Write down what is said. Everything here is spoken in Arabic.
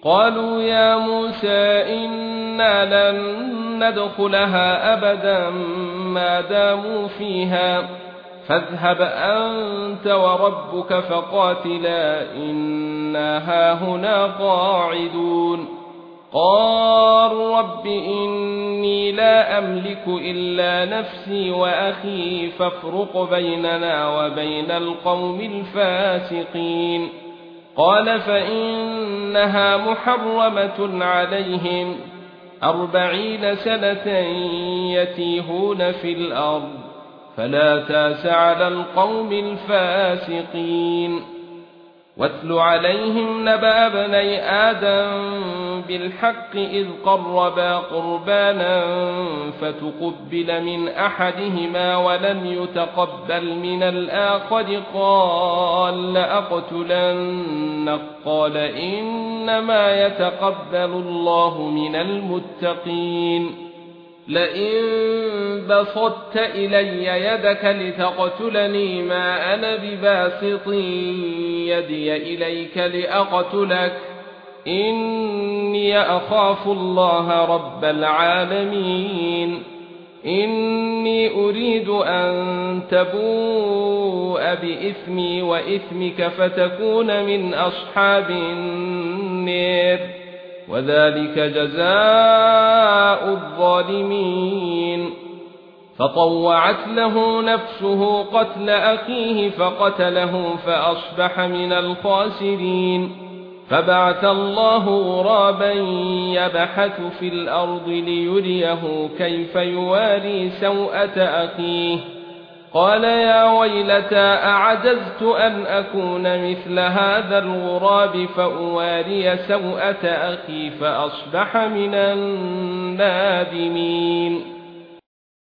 قالوا يا موسى إنا لن ندخلها أبدا ما داموا فيها فاذهب أنت وربك فقاتلا إنا هاهنا قاعدون قال رب إني لا أملك إلا نفسي وأخي فافرق بيننا وبين القوم الفاسقين قال فإنها محرمة عليهم 40 سنة يتيهون في الأرض فلا تاس على القوم الفاسقين واتل عليهم نبأ ابني آدم بالحق إذ قربا قربانا فتقبل من أحدهما ولم يتقبل من الآخر قال لأقتلنك قال إنما يتقبل الله من المتقين لئن بسطت إلي يدك لتقتلني ما أنا بباسط يدي إليك لأقتلك إني أخاف الله رب العالمين إني أريد أن تبوء بإثمي وإثمك فتكون من أصحاب النار وذلك جزاء الظالمين فطوعت له نفسه قتل أخيه فقتله فأصبح من الخاسرين فبعث الله غرابا يبحث في الأرض ليريه كيف يواري سوءة أخيه قال يا ويلتى أعجزت أن أكون مثل هذا الغراب فأواري سوءة أخي فأصبح من النادمين